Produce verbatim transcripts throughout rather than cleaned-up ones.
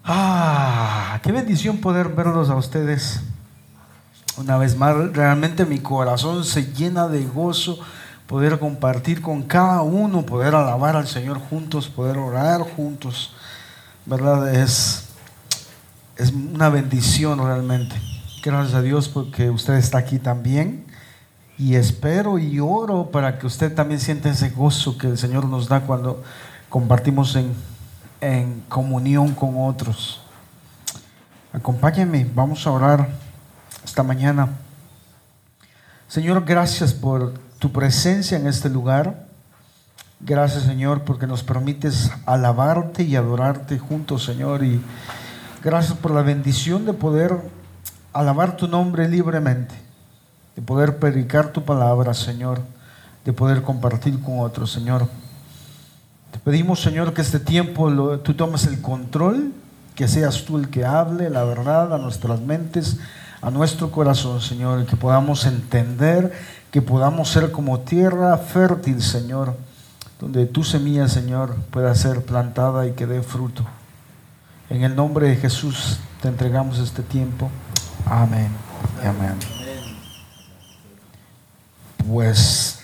Ah, qué bendición poder verlos a ustedes una vez más. Realmente mi corazón se llena de gozo poder compartir con cada uno, poder alabar al Señor juntos, poder orar juntos, ¿verdad? Es, es una bendición realmente. Gracias a Dios porque usted está aquí también, y espero y oro para que usted también sienta ese gozo que el Señor nos da cuando compartimos en, en comunión con otros. Acompáñenme, vamos a orar esta mañana. Señor, gracias por tu presencia en este lugar. Gracias, Señor, porque nos permites alabarte y adorarte juntos, Señor, y gracias por la bendición de poder alabar tu nombre libremente, de poder predicar tu palabra, Señor, de poder compartir con otros, Señor. Te pedimos, Señor, que este tiempo lo, tú tomes el control, que seas tú el que hable la verdad a nuestras mentes, a nuestro corazón, Señor, y que podamos entender, que podamos ser como tierra fértil, Señor, donde tu semilla, Señor, pueda ser plantada y que dé fruto. En el nombre de Jesús te entregamos este tiempo. Amén. Amén. Pues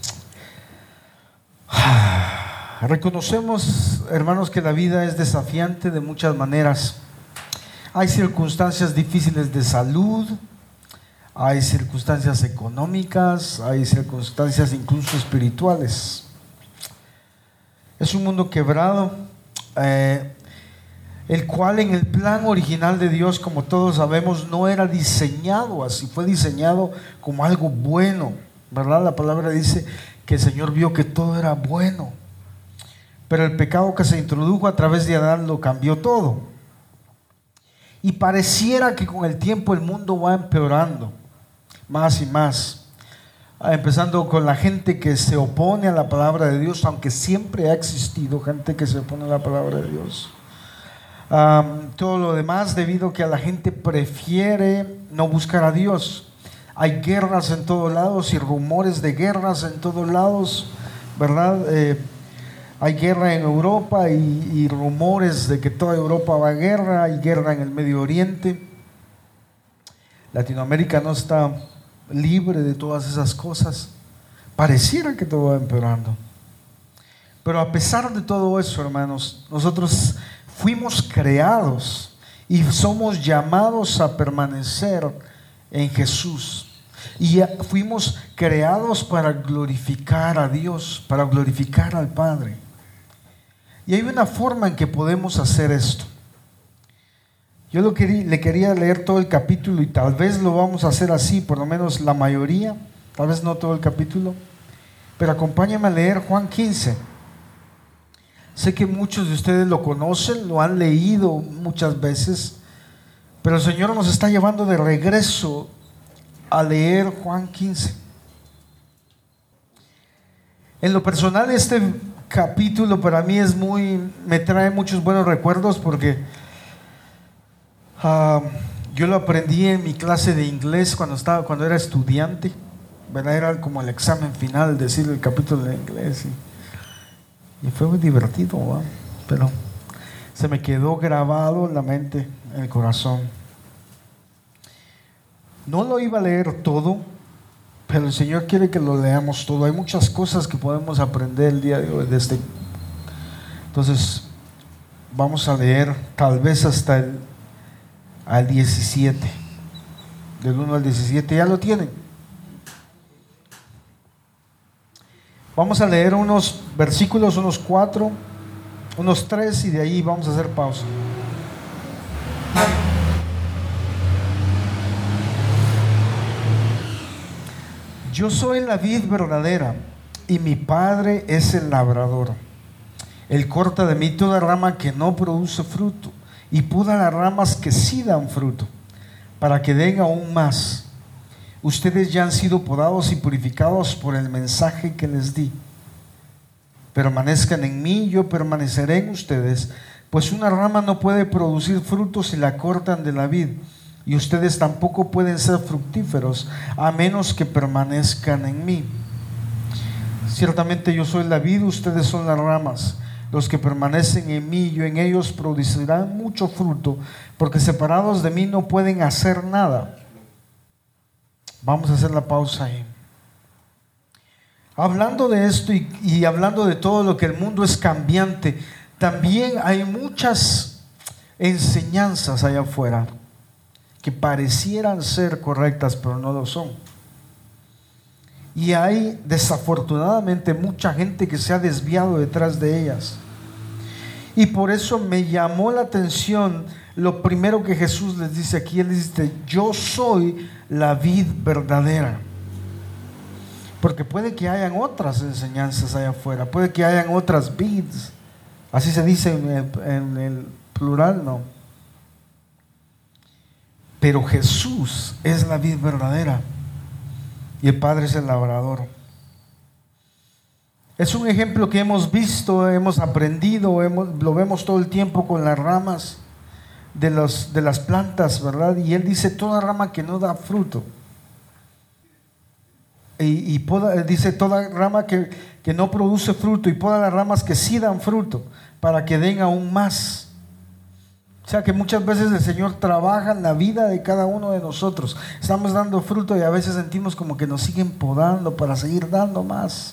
reconocemos, hermanos, que la vida es desafiante de muchas maneras. Hay circunstancias difíciles de salud, hay circunstancias económicas, hay circunstancias incluso espirituales. Es un mundo quebrado, eh, el cual en el plan original de Dios, como todos sabemos, no era diseñado así, fue diseñado como algo bueno, ¿verdad? La palabra dice que el Señor vio que todo era bueno, pero el pecado que se introdujo a través de Adán lo cambió todo. Y pareciera que con el tiempo el mundo va empeorando más y más, empezando con la gente que se opone a la palabra de Dios, aunque siempre ha existido gente que se opone a la palabra de Dios. Um, todo lo demás debido a que la gente prefiere no buscar a Dios. Hay guerras en todos lados y rumores de guerras en todos lados, ¿verdad? Eh, hay guerra en Europa y, y rumores de que toda Europa va a guerra. Hay guerra en el Medio Oriente. Latinoamérica no está libre de todas esas cosas. Pareciera que todo va empeorando. Pero a pesar de todo eso, hermanos, nosotros fuimos creados y somos llamados a permanecer en Jesús. Y fuimos creados para glorificar a Dios, para glorificar al Padre. Y hay una forma en que podemos hacer esto. Yo lo quería, le quería leer todo el capítulo y tal vez lo vamos a hacer así, por lo menos la mayoría, tal vez no todo el capítulo, pero acompáñame a leer Juan quince. Sé que muchos de ustedes lo conocen, lo han leído muchas veces, pero el Señor nos está llevando de regreso a leer Juan quince. En lo personal, este capítulo para mí es muy, me trae muchos buenos recuerdos porque uh, yo lo aprendí en mi clase de inglés cuando estaba, cuando era estudiante, ¿verdad? Era como el examen final, decir el capítulo de inglés y, y fue muy divertido, ¿verdad? Pero se me quedó grabado en la mente, en el corazón. No lo iba a leer todo, pero el Señor quiere que lo leamos todo. Hay muchas cosas que podemos aprender el día de hoy de este. Entonces vamos a leer tal vez hasta el al diecisiete, del uno al diecisiete. ¿Ya lo tienen? Vamos a leer unos versículos, unos cuatro, unos tres, y de ahí vamos a hacer pausa. Yo soy la vid verdadera y mi Padre es el labrador. Él corta de mí toda rama que no produce fruto y poda las ramas que sí dan fruto, para que den aún más. Ustedes ya han sido podados y purificados por el mensaje que les di. Permanezcan en mí, yo permaneceré en ustedes, pues una rama no puede producir frutos si la cortan de la vid, y ustedes tampoco pueden ser fructíferos a menos que permanezcan en mí. Ciertamente yo soy la vid, ustedes son las ramas. Los que permanecen en mí, yo en ellos producirán mucho fruto, porque separados de mí no pueden hacer nada. Vamos a hacer la pausa ahí. Hablando de esto y, y hablando de todo lo que el mundo es cambiante, también hay muchas enseñanzas allá afuera que parecieran ser correctas, pero no lo son. Y hay desafortunadamente mucha gente que se ha desviado detrás de ellas. Y por eso me llamó la atención lo primero que Jesús les dice aquí. Él dice: yo soy la vid verdadera. Porque puede que hayan otras enseñanzas allá afuera, puede que hayan otras vids. Así se dice en el, en el plural, no. Pero Jesús es la vid verdadera y el Padre es el labrador. Es un ejemplo que hemos visto, hemos aprendido, hemos, lo vemos todo el tiempo con las ramas de, los, de las plantas, ¿verdad? Y Él dice: toda rama que no da fruto. Y, y poda, dice: toda rama que, que no produce fruto, y poda las ramas que sí dan fruto, para que den aún más. O sea que muchas veces el Señor trabaja en la vida de cada uno de nosotros. Estamos dando fruto y a veces sentimos como que nos siguen podando para seguir dando más.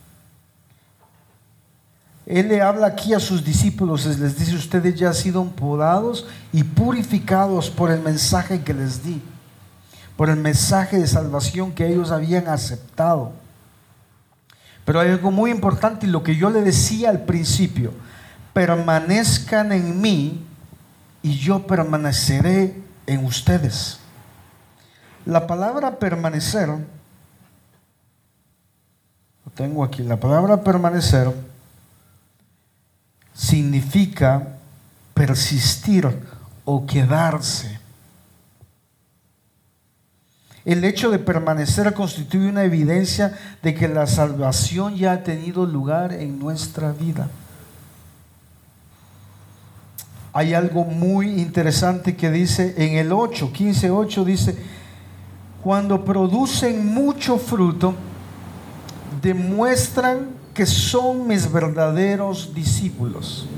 Él le habla aquí a sus discípulos, les dice: ustedes ya han sido podados y purificados por el mensaje que les di, por el mensaje de salvación que ellos habían aceptado. Pero hay algo muy importante, y lo que yo le decía al principio: permanezcan en mí y yo permaneceré en ustedes. La palabra permanecer, lo tengo aquí, la palabra permanecer significa persistir o quedarse. El hecho de permanecer constituye una evidencia de que la salvación ya ha tenido lugar en nuestra vida. Hay algo muy interesante que dice en el ocho, quince ocho, dice: cuando producen mucho fruto, demuestran que son mis verdaderos discípulos.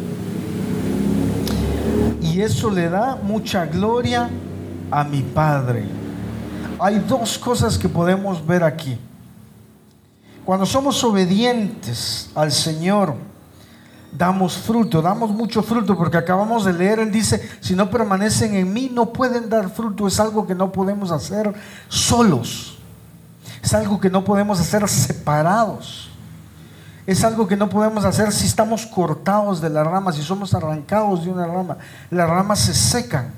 Y eso le da mucha gloria a mi Padre. Hay dos cosas que podemos ver aquí. Cuando somos obedientes al Señor, damos fruto, damos mucho fruto, porque acabamos de leer, Él dice: si no permanecen en mí, no pueden dar fruto. Es algo que no podemos hacer solos, es algo que no podemos hacer separados, es algo que no podemos hacer si estamos cortados de la rama, si somos arrancados de una rama. Las ramas se secan.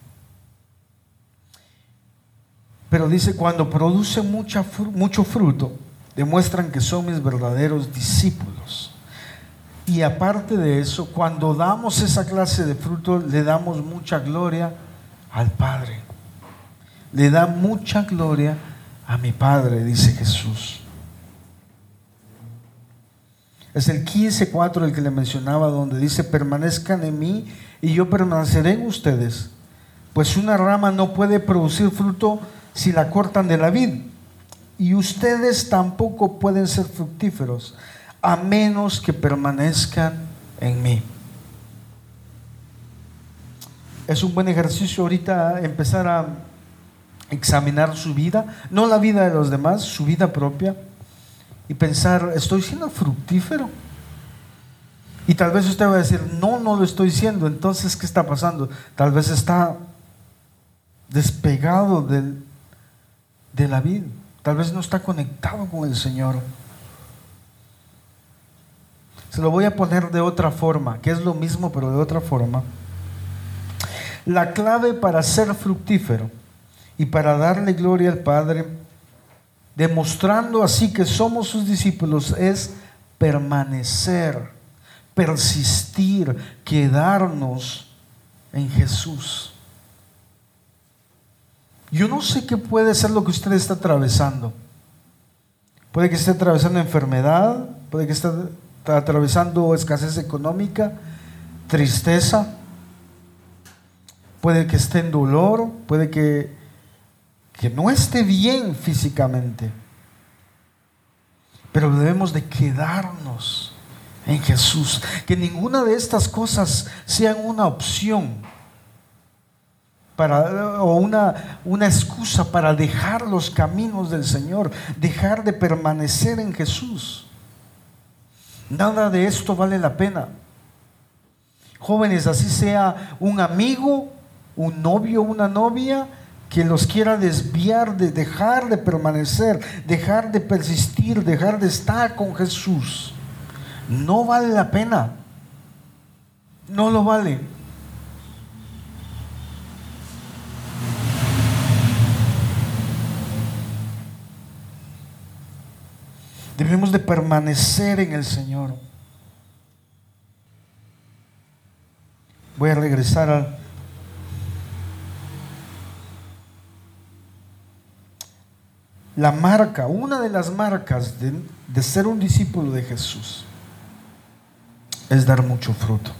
Pero dice: cuando producen mucha, mucho fruto, demuestran que son mis verdaderos discípulos. Y aparte de eso, cuando damos esa clase de fruto, le damos mucha gloria al Padre. Le da mucha gloria a mi Padre, dice Jesús. Es el quince cuatro el que le mencionaba, donde dice: permanezcan en mí y yo permaneceré en ustedes. Pues una rama no puede producir fruto si la cortan de la vid, y ustedes tampoco pueden ser fructíferos a menos que permanezcan en mí. Es un buen ejercicio ahorita empezar a examinar su vida, no la vida de los demás, su vida propia, y pensar: ¿estoy siendo fructífero? Y tal vez usted va a decir: no, no lo estoy siendo. Entonces, ¿qué está pasando? Tal vez está despegado del, de la vida, tal vez no está conectado con el Señor. Se lo voy a poner de otra forma, que es lo mismo pero de otra forma. La clave para ser fructífero y para darle gloria al Padre, demostrando así que somos sus discípulos, es permanecer, persistir, quedarnos en Jesús. Yo no sé qué puede ser lo que usted está atravesando. Puede que esté atravesando enfermedad, puede que esté Está atravesando escasez económica, tristeza, puede que esté en dolor, puede que, que no esté bien físicamente, pero debemos de quedarnos en Jesús. Que ninguna de estas cosas sean una opción para, o una, una excusa para dejar los caminos del Señor, dejar de permanecer en Jesús. Nada de esto vale la pena. Jóvenes, así sea un amigo, un novio, una novia que los quiera desviar de dejar de permanecer, dejar de persistir, dejar de estar con Jesús, no vale la pena. No lo vale. Debemos de permanecer en el Señor. Voy a regresar a la marca, una de las marcas de, de ser un discípulo de Jesús es dar mucho fruto.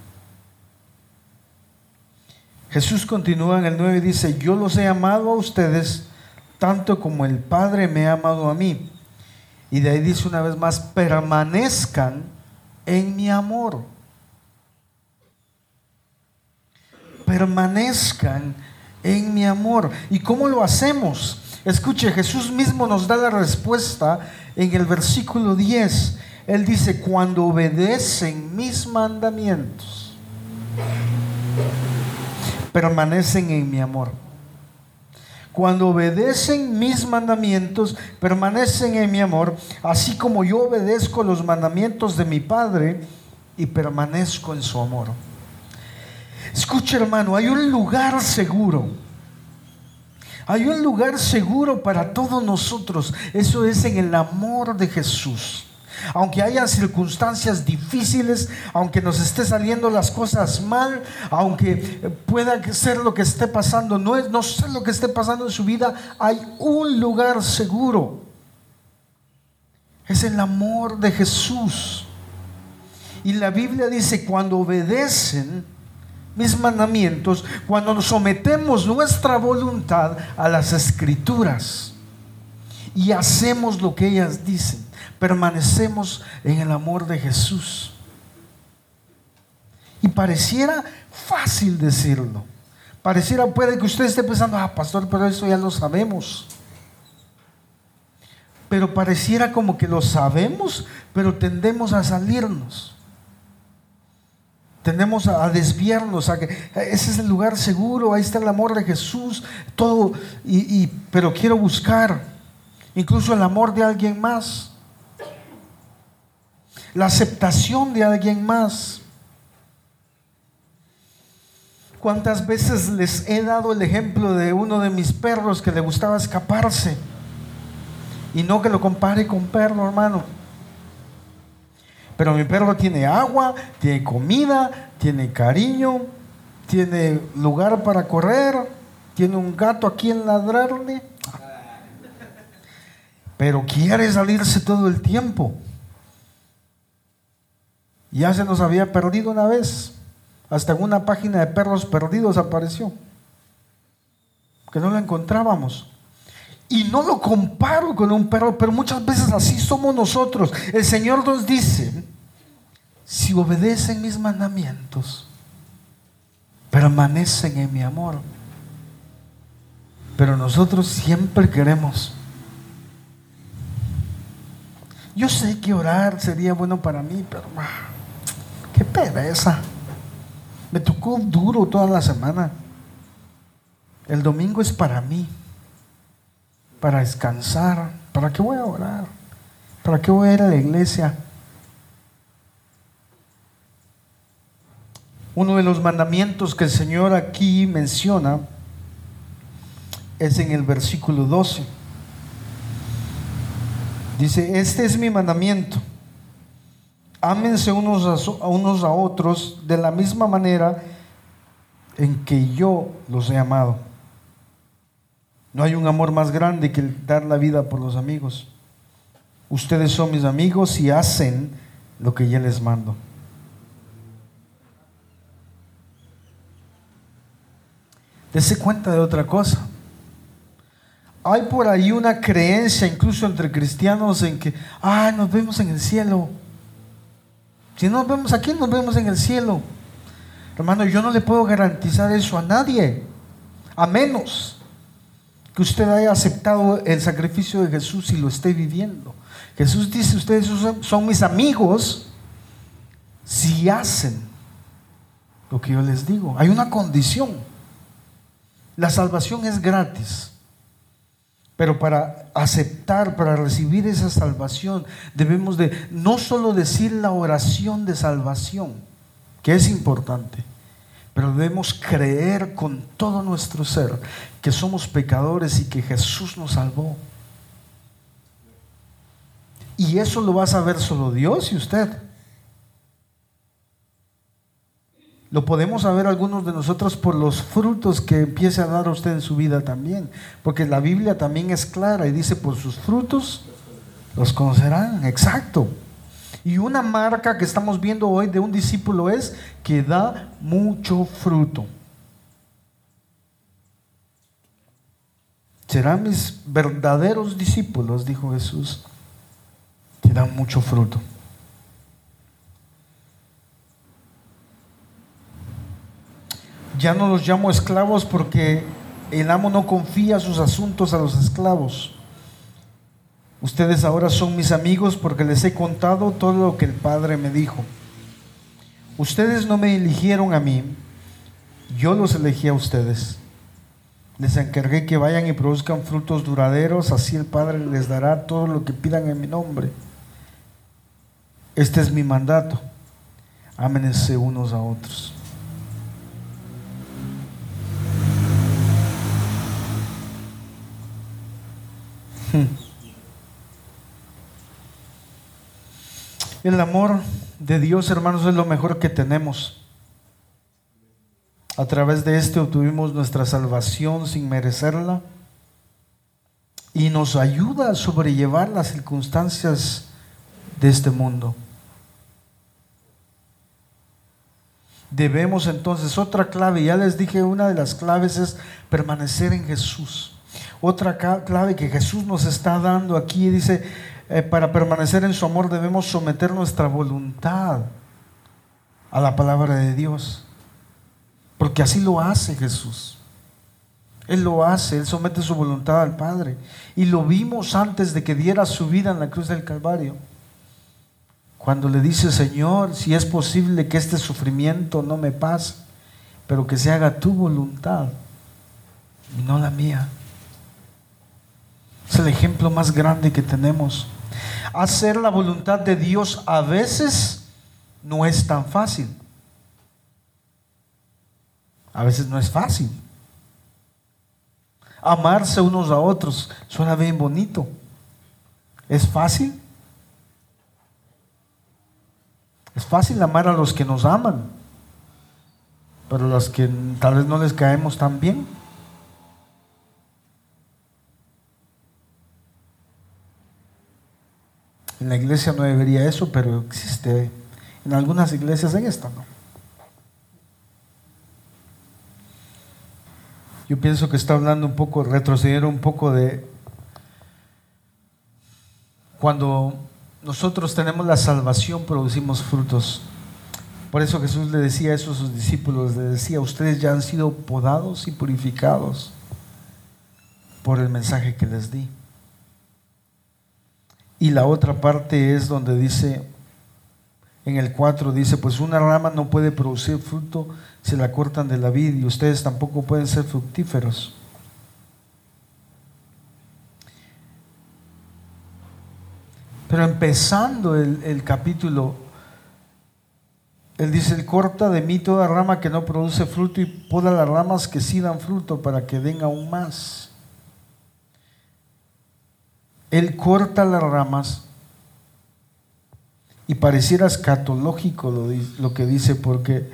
Jesús continúa en el nueve y dice: yo los he amado a ustedes tanto como el Padre me ha amado a mí. Y de ahí dice una vez más: permanezcan en mi amor. Permanezcan en mi amor. ¿Y cómo lo hacemos? Escuche, Jesús mismo nos da la respuesta en el versículo diez. Él dice: cuando obedecen mis mandamientos, permanecen en mi amor. Cuando obedecen mis mandamientos, permanecen en mi amor, así como yo obedezco los mandamientos de mi Padre y permanezco en su amor. Escuche, hermano, hay un lugar seguro. Hay un lugar seguro para todos nosotros. Eso es en el amor de Jesús. Aunque haya circunstancias difíciles, aunque nos esté saliendo las cosas mal, aunque pueda ser lo que esté pasando, no es, no sé lo que esté pasando en su vida, hay un lugar seguro. Es el amor de Jesús. Y la Biblia dice: cuando obedecen mis mandamientos, cuando nos sometemos nuestra voluntad a las Escrituras y hacemos lo que ellas dicen, permanecemos en el amor de Jesús. Y pareciera fácil decirlo. Pareciera, puede que usted esté pensando: ah, pastor, pero eso ya lo sabemos. Pero pareciera como que lo sabemos, pero tendemos a salirnos. Tendemos a desviarnos, a que ese es el lugar seguro, ahí está el amor de Jesús, todo, y, y, pero quiero buscar incluso el amor de alguien más, la aceptación de alguien más. ¿Cuántas veces les he dado el ejemplo de uno de mis perros que le gustaba escaparse? Y no que lo compare con perro, hermano. Pero mi perro tiene agua, tiene comida, tiene cariño, tiene lugar para correr, tiene un gato a quien ladrarle, pero quiere salirse todo el tiempo. Ya se nos había perdido una vez, hasta en una página de perros perdidos apareció, que no lo encontrábamos. Y no lo comparo con un perro, pero muchas veces así somos nosotros. El Señor nos dice: si obedecen mis mandamientos, permanecen en mi amor. Pero nosotros siempre queremos. Yo sé que orar sería bueno para mí, pero ah, qué pereza. Me tocó duro toda la semana. El domingo es para mí, para descansar. ¿Para qué voy a orar? ¿Para qué voy a ir a la iglesia? Uno de los mandamientos que el Señor aquí menciona es en el versículo doce. Dice: este es mi mandamiento: ámense unos a, unos a otros de la misma manera en que yo los he amado. No hay un amor más grande que el dar la vida por los amigos. Ustedes son mis amigos y hacen lo que yo les mando. Dese cuenta de otra cosa. Hay por ahí una creencia, incluso entre cristianos, en que ah, nos vemos en el cielo. Si no nos vemos aquí, nos vemos en el cielo. Hermano, yo no le puedo garantizar eso a nadie, a menos que usted haya aceptado el sacrificio de Jesús y lo esté viviendo. Jesús dice: ustedes son mis amigos si hacen lo que yo les digo. Hay una condición. La salvación es gratis, pero para aceptar, para recibir esa salvación, debemos de no solo decir la oración de salvación, que es importante, pero debemos creer con todo nuestro ser que somos pecadores y que Jesús nos salvó. Y eso lo va a saber solo Dios y usted. Lo podemos saber algunos de nosotros por los frutos que empiece a dar a usted en su vida también, porque la Biblia también es clara y dice: por sus frutos los conocerán. Exacto. Y una marca que estamos viendo hoy de un discípulo es que da mucho fruto. Serán mis verdaderos discípulos, dijo Jesús, que dan mucho fruto. Ya no los llamo esclavos porque el amo no confía sus asuntos a los esclavos. Ustedes ahora son mis amigos porque les he contado todo lo que el Padre me dijo. Ustedes no me eligieron a mí, yo los elegí a ustedes. Les encargué que vayan y produzcan frutos duraderos, así el Padre les dará todo lo que pidan en mi nombre. Este es mi mandato: ámense unos a otros. El amor de Dios, hermanos, es lo mejor que tenemos. A través de este obtuvimos nuestra salvación sin merecerla y nos ayuda a sobrellevar las circunstancias de este mundo. Debemos entonces, otra clave, ya les dije, una de las claves es permanecer en Jesús. Otra clave que Jesús nos está dando aquí dice: eh, para permanecer en su amor debemos someter nuestra voluntad a la palabra de Dios, porque así lo hace Jesús. Él lo hace, Él somete su voluntad al Padre, y lo vimos antes de que diera su vida en la cruz del Calvario, cuando le dice: Señor, si es posible que este sufrimiento no me pase, pero que se haga tu voluntad y no la mía. Es el ejemplo más grande que tenemos. Hacer la voluntad de Dios a veces no es tan fácil. A veces no es fácil. Amarse unos a otros suena bien bonito. ¿Es fácil? Es fácil amar a los que nos aman, pero a los que tal vez no les caemos tan bien. En la iglesia no debería eso, pero existe en algunas iglesias, en esta no. Yo pienso que está hablando un poco, retroceder un poco de cuando nosotros tenemos la salvación, producimos frutos. Por eso Jesús le decía eso a sus discípulos, le decía: ustedes ya han sido podados y purificados por el mensaje que les di. Y la otra parte es donde dice, en el cuatro dice: pues una rama no puede producir fruto si la cortan de la vid, y ustedes tampoco pueden ser fructíferos. Pero empezando el, el capítulo, él dice: él corta de mí toda rama que no produce fruto y poda las ramas que sí dan fruto para que den aún más. Él corta las ramas, y pareciera escatológico lo, lo que dice, porque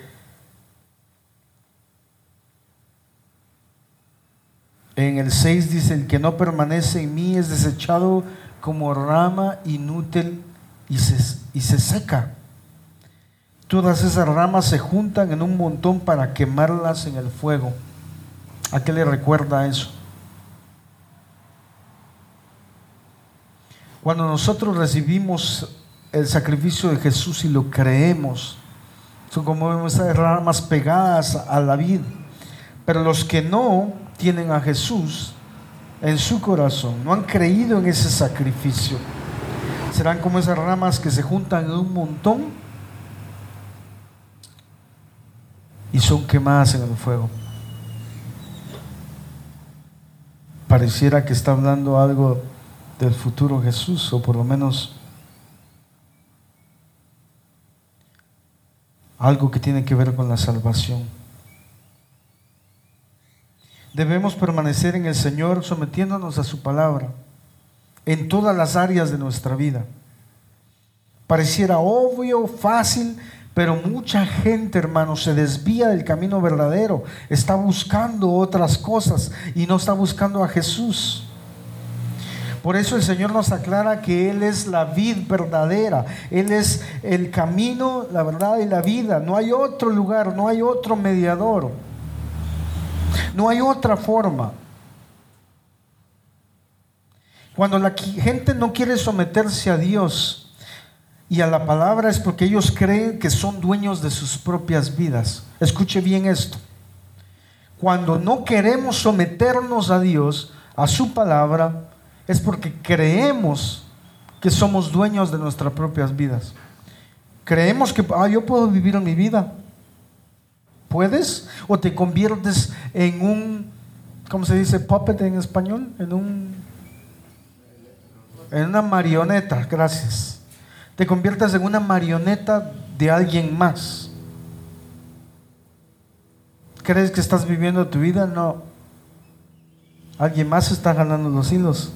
en el seis dice: el que no permanece en mí es desechado como rama inútil y se, y se seca. Todas esas ramas se juntan en un montón para quemarlas en el fuego. ¿A qué le recuerda eso? Cuando nosotros recibimos el sacrificio de Jesús y lo creemos, son como esas ramas pegadas a la vid. Pero los que no tienen a Jesús en su corazón, no han creído en ese sacrificio, serán como esas ramas que se juntan en un montón y son quemadas en el fuego. Pareciera que está hablando algo del futuro Jesús, o por lo menos algo que tiene que ver con la salvación. Debemos permanecer en el Señor sometiéndonos a su palabra en todas las áreas de nuestra vida. Pareciera obvio, fácil, pero mucha gente, hermanos, se desvía del camino verdadero, está buscando otras cosas y no está buscando a Jesús. Por eso el Señor nos aclara que Él es la vid verdadera, Él es el camino, la verdad y la vida. No hay otro lugar, no hay otro mediador, no hay otra forma. Cuando la gente no quiere someterse a Dios y a la palabra, es porque ellos creen que son dueños de sus propias vidas. Escuche bien esto: cuando no queremos someternos a Dios, a su palabra, es porque creemos que somos dueños de nuestras propias vidas. Creemos que ah, yo puedo vivir en mi vida. ¿Puedes? ¿O te conviertes en un, ¿cómo se dice puppet en español? En un, en una marioneta, gracias. Te conviertes en una marioneta de alguien más. ¿Crees que estás viviendo tu vida? No. Alguien más está ganando los hilos.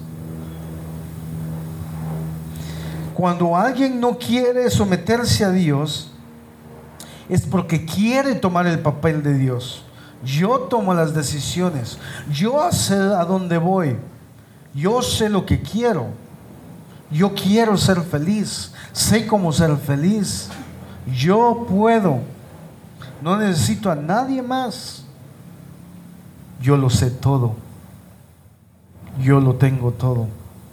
Cuando alguien no quiere someterse a Dios, es porque quiere tomar el papel de Dios. Yo tomo las decisiones, yo sé a dónde voy, yo sé lo que quiero, yo quiero ser feliz, sé cómo ser feliz, yo puedo, no necesito a nadie más, yo lo sé todo, yo lo tengo todo.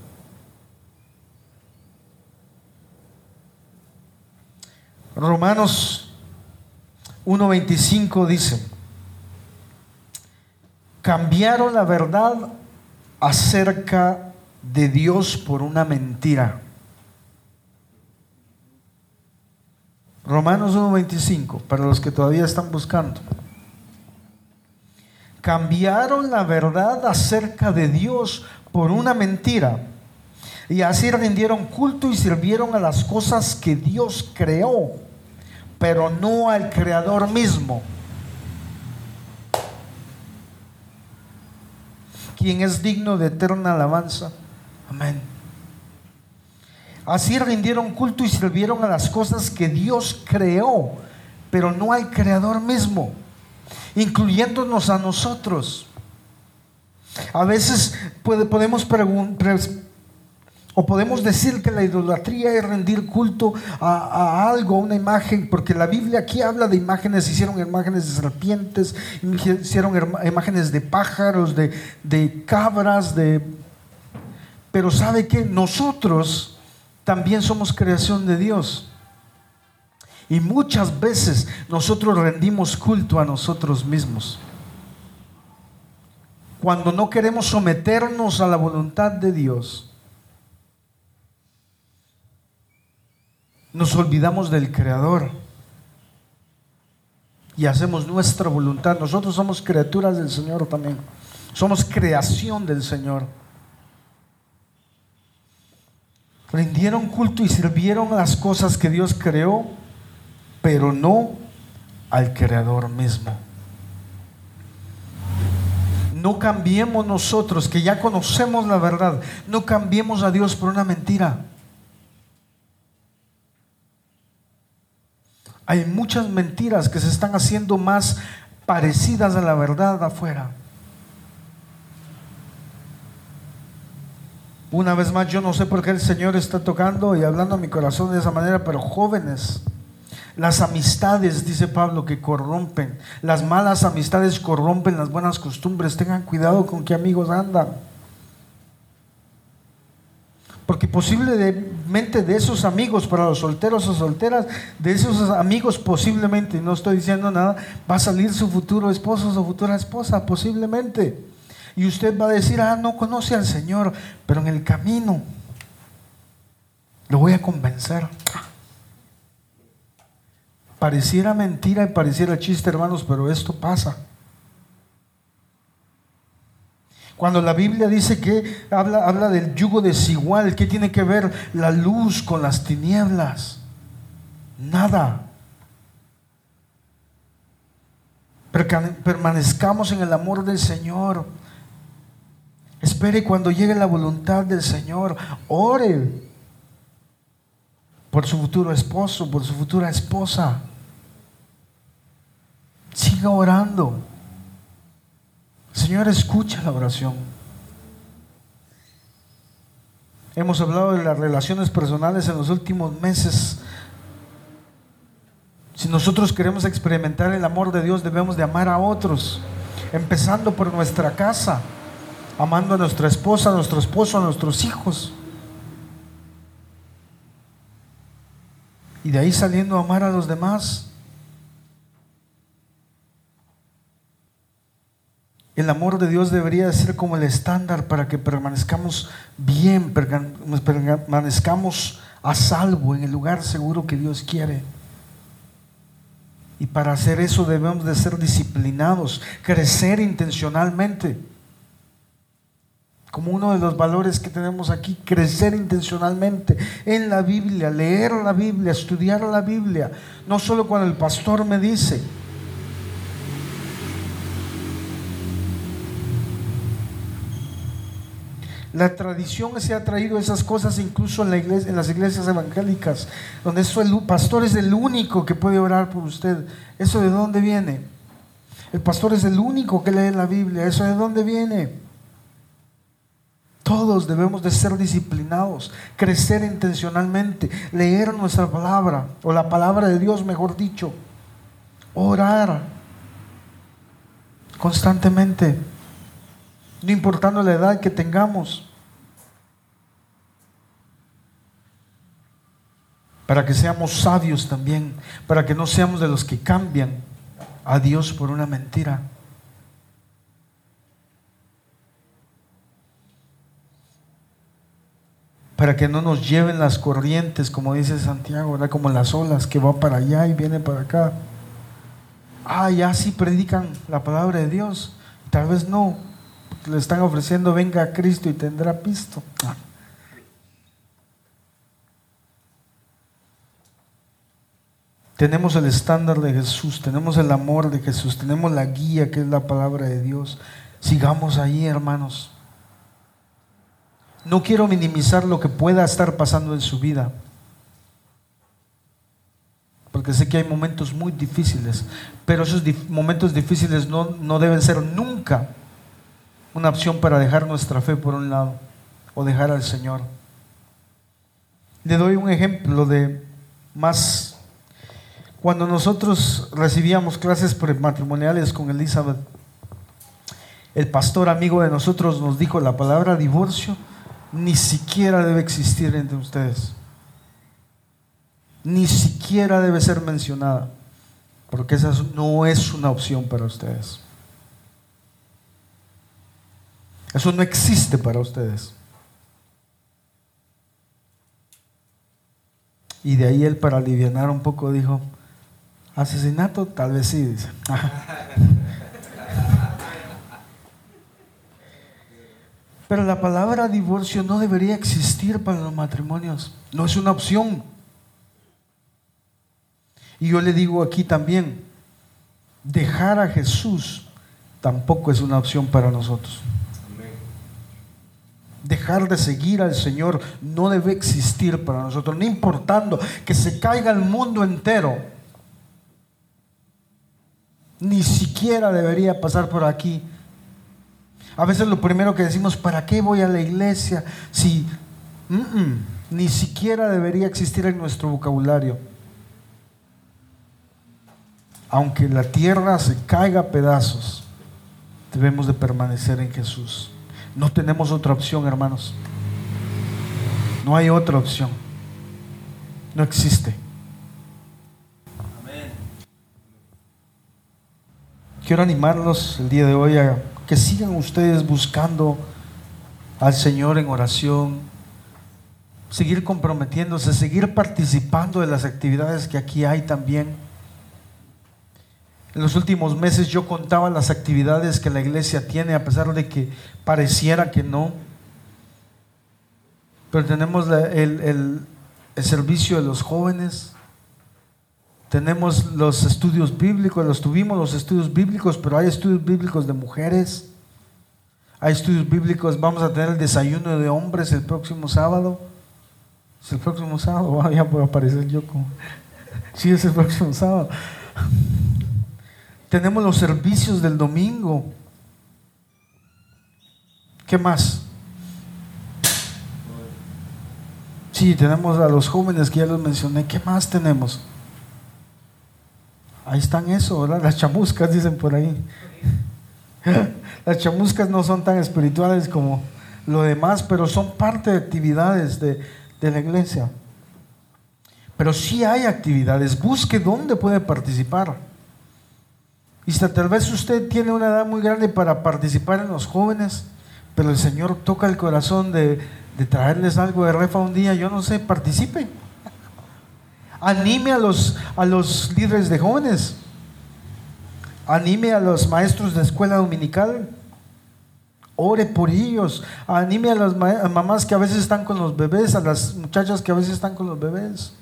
Romanos uno veinticinco dice: cambiaron la verdad acerca de Dios por una mentira. Romanos uno veinticinco, para los que todavía están buscando. Cambiaron la verdad acerca de Dios por una mentira, y así rindieron culto y sirvieron a las cosas que Dios creó, pero no al Creador mismo, quien es digno de eterna alabanza. Amén. Así rindieron culto y sirvieron a las cosas que Dios creó, pero no al Creador mismo, incluyéndonos a nosotros. A veces puede, podemos preguntar, o podemos decir que la idolatría es rendir culto a, a algo, a una imagen, porque la Biblia aquí habla de imágenes. Hicieron imágenes de serpientes, hicieron imágenes de pájaros, de, de cabras, de... pero ¿sabe qué? Nosotros también somos creación de Dios, y muchas veces nosotros rendimos culto a nosotros mismos. Cuando no queremos someternos a la voluntad de Dios, nos olvidamos del Creador y hacemos nuestra voluntad. Nosotros somos criaturas del Señor también, somos creación del Señor. Rindieron culto y sirvieron las cosas que Dios creó, pero no al Creador mismo. No cambiemos nosotros, que ya conocemos la verdad, no cambiemos a Dios por una mentira. Hay muchas mentiras que se están haciendo más parecidas a la verdad afuera. Una vez más, yo no sé por qué el Señor está tocando y hablando a mi corazón de esa manera, pero jóvenes, las amistades, dice Pablo, que corrompen, las malas amistades corrompen las buenas costumbres. Tengan cuidado con qué amigos andan, Porque posiblemente de esos amigos, para los solteros o solteras, de esos amigos posiblemente, no estoy diciendo nada, va a salir su futuro esposo o su futura esposa, posiblemente. Y usted va a decir, ah, no conoce al Señor, pero en el camino lo voy a convencer. Pareciera mentira y pareciera chiste, hermanos, pero esto pasa. Cuando la Biblia dice que habla, habla del yugo desigual, ¿qué tiene que ver la luz con las tinieblas? Nada. Permanezcamos en el amor del Señor. Espere cuando llegue la voluntad del Señor. Ore por su futuro esposo, por su futura esposa. Siga orando. Señor, escucha la oración. Hemos hablado de las relaciones personales en los últimos meses. Si nosotros queremos experimentar el amor de Dios, debemos de amar a otros, empezando por nuestra casa, amando a nuestra esposa, a nuestro esposo, a nuestros hijos, y de ahí saliendo a amar a los demás. El amor de Dios debería ser como el estándar para que permanezcamos bien, permanezcamos a salvo en el lugar seguro que Dios quiere. Y para hacer eso debemos de ser disciplinados, crecer intencionalmente. Como uno de los valores que tenemos aquí, crecer intencionalmente en la Biblia, leer la Biblia, estudiar la Biblia, no solo cuando el pastor me dice. La tradición se ha traído esas cosas incluso en, la iglesia, en las iglesias evangélicas, donde eso el pastor es el único que puede orar por usted. ¿Eso de dónde viene? El pastor es el único que lee la Biblia. ¿Eso de dónde viene? Todos debemos de ser disciplinados, crecer intencionalmente, leer nuestra palabra, o la palabra de Dios, mejor dicho, orar constantemente, no importando la edad que tengamos, para que seamos sabios también, para que no seamos de los que cambian a Dios por una mentira. Para que no nos lleven las corrientes, como dice Santiago, ¿verdad? Como las olas, que va para allá y viene para acá. Ah, ya sí predican la palabra de Dios, tal vez no, le están ofreciendo venga a Cristo y tendrá pisto. Ah. Tenemos el estándar de Jesús, tenemos el amor de Jesús, tenemos la guía que es la palabra de Dios. Sigamos ahí, hermanos. No quiero minimizar lo que pueda estar pasando en su vida, porque sé que hay momentos muy difíciles, pero esos dif- momentos difíciles no, no deben ser nunca una opción para dejar nuestra fe por un lado o dejar al Señor. Le doy un ejemplo de más. Cuando nosotros recibíamos clases prematrimoniales con Elizabeth, el pastor amigo de nosotros nos dijo: la palabra divorcio ni siquiera debe existir entre ustedes, ni siquiera debe ser mencionada, porque esa no es una opción para ustedes. Eso no existe para ustedes. Y de ahí él, para alivianar un poco, dijo: asesinato, tal vez sí, dice. Pero la palabra divorcio no debería existir para los matrimonios, no es una opción. Y yo le digo aquí también, dejar a Jesús tampoco es una opción para nosotros. Dejar de seguir al Señor no debe existir para nosotros, no importando que se caiga el mundo entero. Ni siquiera debería pasar por aquí. A veces lo primero que decimos: ¿para qué voy a la iglesia? Si mm-mm, ni siquiera debería existir en nuestro vocabulario. Aunque la tierra se caiga a pedazos, debemos de permanecer en Jesús. No tenemos otra opción, hermanos. No No hay otra opción. No existe. Amén. Quiero animarlos el día de hoy a que sigan ustedes buscando al Señor en oración, seguir comprometiéndose, seguir participando de las actividades que aquí hay también. En los últimos meses yo contaba las actividades que la iglesia tiene, a pesar de que pareciera que no. Pero tenemos la, el, el, el servicio de los jóvenes, tenemos los estudios bíblicos, los tuvimos los estudios bíblicos, pero hay estudios bíblicos de mujeres, hay estudios bíblicos, vamos a tener el desayuno de hombres el próximo sábado. ¿Es el próximo sábado? Ah, ya puedo aparecer yo como... Sí, es el próximo sábado. Tenemos los servicios del domingo. ¿Qué más? Sí, tenemos a los jóvenes que ya los mencioné. ¿Qué más tenemos? Ahí están eso, ¿verdad? Las chamuscas dicen por ahí. Las chamuscas no son tan espirituales como lo demás, pero son parte de actividades de, de la iglesia. Pero sí hay actividades. Busque dónde puede participar. Y si tal vez usted tiene una edad muy grande para participar en los jóvenes, pero el Señor toca el corazón de, de traerles algo de refa un día, yo no sé, participe. Anime a los, a los líderes de jóvenes. Anime a los maestros de escuela dominical. Ore por ellos. Anime a las ma- a mamás que a veces están con los bebés, a las muchachas que a veces están con los bebés.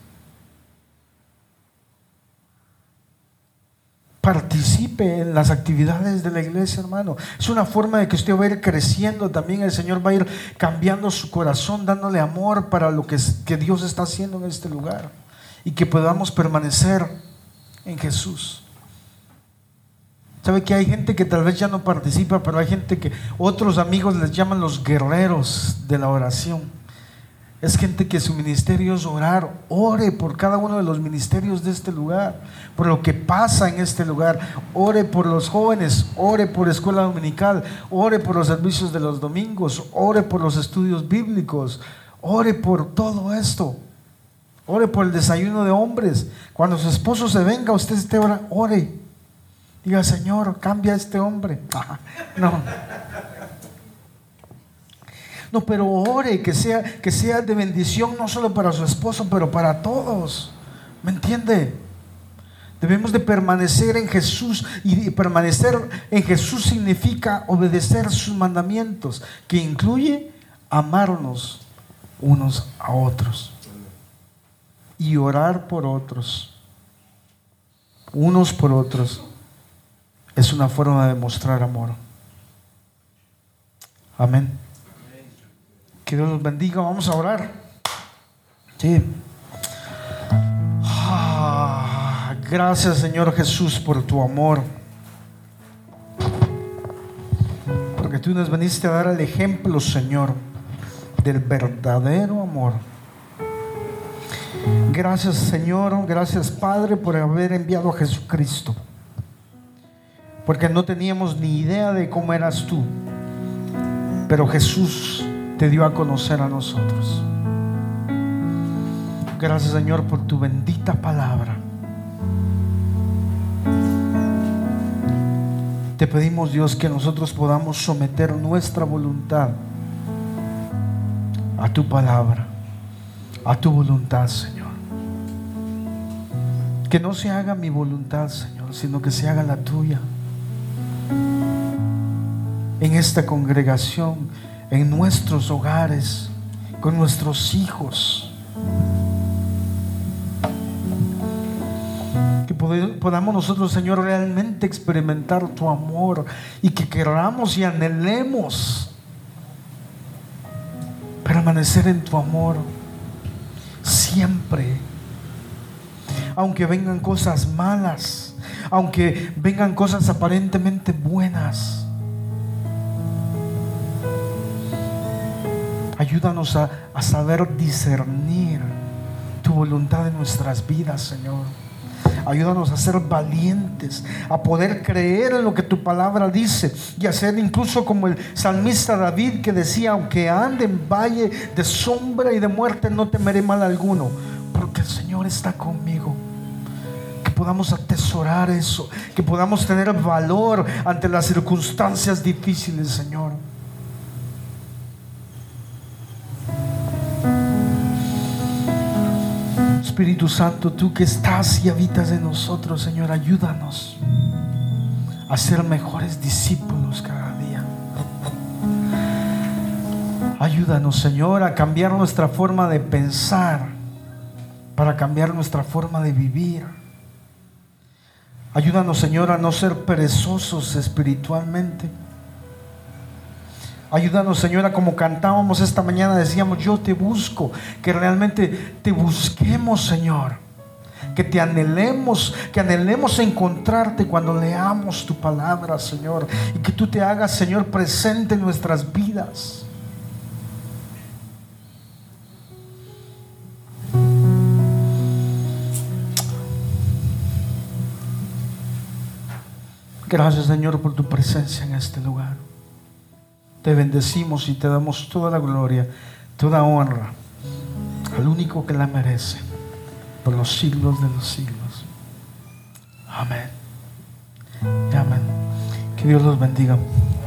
Participe en las actividades de la iglesia, hermano. Es una forma de que usted va a ir creciendo también. El Señor va a ir cambiando su corazón, dándole amor para lo que, que Dios está haciendo en este lugar, y que podamos permanecer en Jesús. Sabe que hay gente que tal vez ya no participa, pero hay gente que otros amigos les llaman los guerreros de la oración. Es gente que su ministerio es orar. Ore por cada uno de los ministerios de este lugar, por lo que pasa en este lugar. Ore por los jóvenes, ore por escuela dominical, ore por los servicios de los domingos, ore por los estudios bíblicos, ore por todo esto. Ore por el desayuno de hombres. Cuando su esposo se venga, usted esté orando, ore. Diga: Señor, cambia a este hombre. No. No, pero ore, que sea, que sea de bendición no solo para su esposo, pero para todos. ¿Me entiende? Debemos de permanecer en Jesús, y permanecer en Jesús significa obedecer sus mandamientos, que incluye amarnos unos a otros y orar por otros, unos por otros. Es una forma de mostrar amor. Amén. Que Dios los bendiga. Vamos a orar. Sí. Ah, gracias, Señor Jesús, por tu amor, porque tú nos viniste a dar el ejemplo, Señor, del verdadero amor. Gracias, Señor. Gracias, Padre, por haber enviado a Jesucristo, porque no teníamos ni idea de cómo eras tú, pero Jesús te dio a conocer a nosotros. Gracias, Señor, por tu bendita palabra. Te pedimos, Dios, que nosotros podamos someter nuestra voluntad a tu palabra, a tu voluntad, Señor. Que no se haga mi voluntad, Señor, sino que se haga la tuya. En esta congregación, en nuestros hogares, con nuestros hijos. Que podamos nosotros, Señor, realmente experimentar tu amor, y que queramos y anhelemos permanecer en tu amor siempre. Aunque vengan cosas malas, aunque vengan cosas aparentemente buenas, ayúdanos a, a saber discernir tu voluntad en nuestras vidas, Señor. Ayúdanos a ser valientes, a poder creer en lo que tu palabra dice y a ser incluso como el salmista David, que decía: aunque ande en valle de sombra y de muerte, no temeré mal alguno, porque el Señor está conmigo. Que podamos atesorar eso, que podamos tener valor ante las circunstancias difíciles, Señor. Espíritu Santo, tú que estás y habitas en nosotros, Señor, ayúdanos a ser mejores discípulos cada día. Ayúdanos, Señor, a cambiar nuestra forma de pensar para cambiar nuestra forma de vivir. Ayúdanos, Señor, a no ser perezosos espiritualmente. Ayúdanos, Señora, como cantábamos esta mañana, decíamos: yo te busco. Que realmente te busquemos, Señor. Que te anhelemos, que anhelemos encontrarte cuando leamos tu palabra, Señor. Y que tú te hagas, Señor, presente en nuestras vidas. Gracias, Señor, por tu presencia en este lugar. Te bendecimos y te damos toda la gloria, toda honra al único que la merece, por los siglos de los siglos. Amén y amén. Que Dios los bendiga.